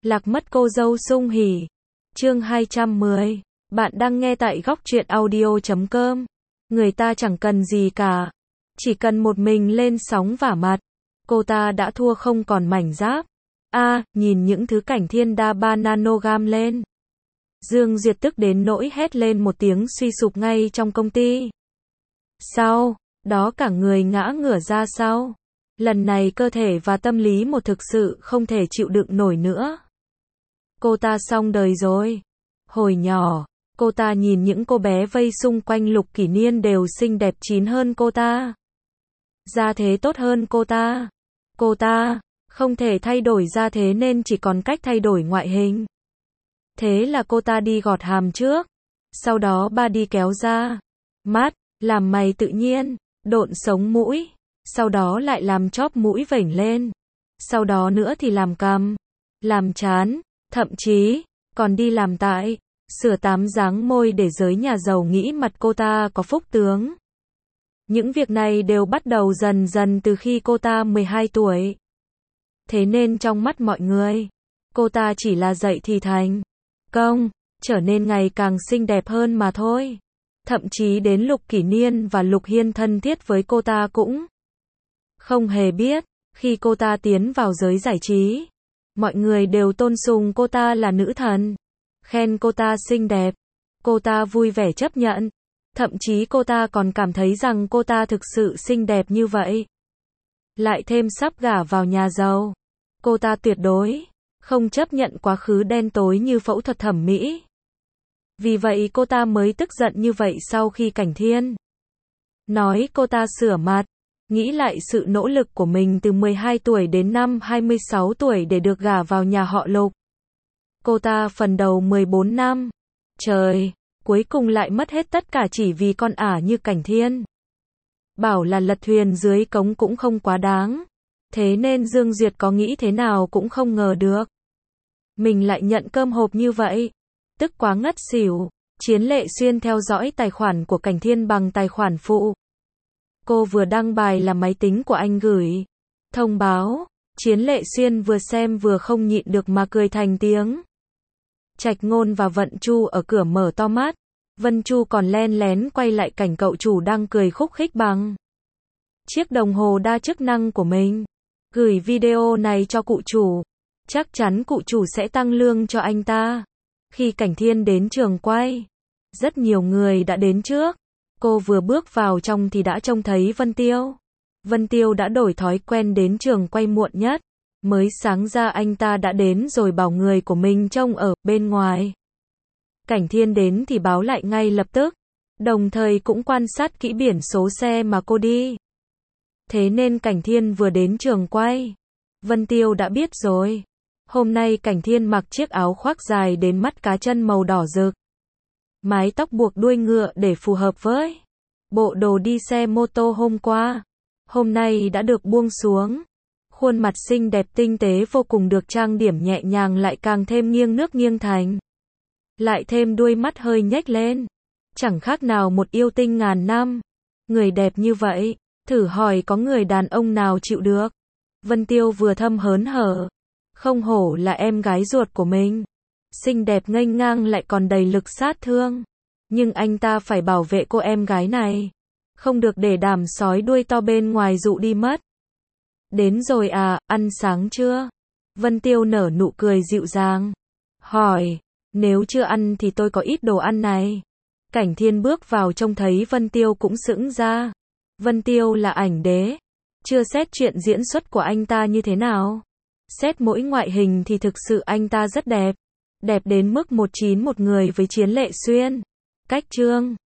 Lạc mất cô dâu sung hỉ. Chương 210. Bạn đang nghe tại góc truyện audio.com. Người ta chẳng cần gì cả. Chỉ cần một mình lên sóng vả mặt. Cô ta đã thua không còn mảnh giáp. Nhìn những thứ cảnh thiên đa ba nanogam lên. Dương Duyệt tức đến nỗi hét lên một tiếng suy sụp ngay trong công ty. Sau đó cả người ngã ngửa ra sau. Lần này cơ thể và tâm lý một thực sự không thể chịu đựng nổi nữa. Cô ta xong đời rồi. Hồi nhỏ, cô ta nhìn những cô bé vây xung quanh Lục Kỷ Niên đều xinh đẹp chín hơn cô ta. Gia thế tốt hơn cô ta. Cô ta không thể thay đổi gia thế nên chỉ còn cách thay đổi ngoại hình. Thế là cô ta đi gọt hàm trước. Sau đó ba đi kéo da mắt, làm mày tự nhiên, độn sống mũi. Sau đó lại làm chóp mũi vểnh lên. Sau đó nữa thì làm cằm, làm trán, thậm chí còn đi làm tại, sửa tám dáng môi để giới nhà giàu nghĩ mặt cô ta có phúc tướng. Những việc này đều bắt đầu dần dần từ khi cô ta 12 tuổi. Thế nên trong mắt mọi người, cô ta chỉ là dậy thì thành công, trở nên ngày càng xinh đẹp hơn mà thôi. Thậm chí đến Lục Kỷ Niên và Lục Hiên thân thiết với cô ta cũng không hề biết, khi cô ta tiến vào giới giải trí, mọi người đều tôn sùng cô ta là nữ thần, khen cô ta xinh đẹp, cô ta vui vẻ chấp nhận, thậm chí cô ta còn cảm thấy rằng cô ta thực sự xinh đẹp như vậy. Lại thêm sắp gả vào nhà giàu, cô ta tuyệt đối không chấp nhận quá khứ đen tối như phẫu thuật thẩm mỹ. Vì vậy cô ta mới tức giận như vậy sau khi Cảnh Thiên nói cô ta sửa mặt. Nghĩ lại sự nỗ lực của mình từ 12 tuổi đến năm 26 tuổi để được gả vào nhà họ Lục. Cô ta phần đầu 14 năm. Trời, cuối cùng lại mất hết tất cả chỉ vì con ả như Cảnh Thiên. Bảo là lật thuyền dưới cống cũng không quá đáng. Thế nên Dương Duyệt có nghĩ thế nào cũng không ngờ được. Mình lại nhận cơm hộp như vậy. Tức quá ngất xỉu. Chiến Lệ Xuyên theo dõi tài khoản của Cảnh Thiên bằng tài khoản phụ. Cô vừa đăng bài là máy tính của anh gửi thông báo. Chiến Lệ Xuyên vừa xem vừa không nhịn được mà cười thành tiếng. Trạch Ngôn và Vận Chu ở cửa mở to mắt. Vân Chu còn len lén quay lại cảnh cậu chủ đang cười khúc khích bằng chiếc đồng hồ đa chức năng của mình. Gửi video này cho cụ chủ. Chắc chắn cụ chủ sẽ tăng lương cho anh ta. Khi Cảnh Thiên đến trường quay, rất nhiều người đã đến trước. Cô vừa bước vào trong thì đã trông thấy Vân Tiêu. Vân Tiêu đã đổi thói quen đến trường quay muộn nhất. Mới sáng ra anh ta đã đến rồi bảo người của mình trông ở bên ngoài. Cảnh Thiên đến thì báo lại ngay lập tức. Đồng thời cũng quan sát kỹ biển số xe mà cô đi. Thế nên Cảnh Thiên vừa đến trường quay, Vân Tiêu đã biết rồi. Hôm nay Cảnh Thiên mặc chiếc áo khoác dài đến mắt cá chân màu đỏ rực. Mái tóc buộc đuôi ngựa để phù hợp với bộ đồ đi xe mô tô hôm qua. Hôm nay đã được buông xuống. Khuôn mặt xinh đẹp tinh tế vô cùng được trang điểm nhẹ nhàng lại càng thêm nghiêng nước nghiêng thành. Lại thêm đuôi mắt hơi nhếch lên. Chẳng khác nào một yêu tinh ngàn năm. Người đẹp như vậy, thử hỏi có người đàn ông nào chịu được. Vân Tiêu vừa thâm hớn hở. Không hổ là em gái ruột của mình. Xinh đẹp nghênh ngang lại còn đầy lực sát thương. Nhưng anh ta phải bảo vệ cô em gái này. Không được để đàn sói đuôi to bên ngoài dụ đi mất. Đến rồi à, ăn sáng chưa? Vân Tiêu nở nụ cười dịu dàng. Hỏi, nếu chưa ăn thì tôi có ít đồ ăn này. Cảnh Thiên bước vào trông thấy Vân Tiêu cũng sững ra. Vân Tiêu là ảnh đế. Chưa xét chuyện diễn xuất của anh ta như thế nào. Xét mỗi ngoại hình thì thực sự anh ta rất đẹp. Đẹp đến mức 1:1 người với Chiến Lệ Xuyên. Cách trương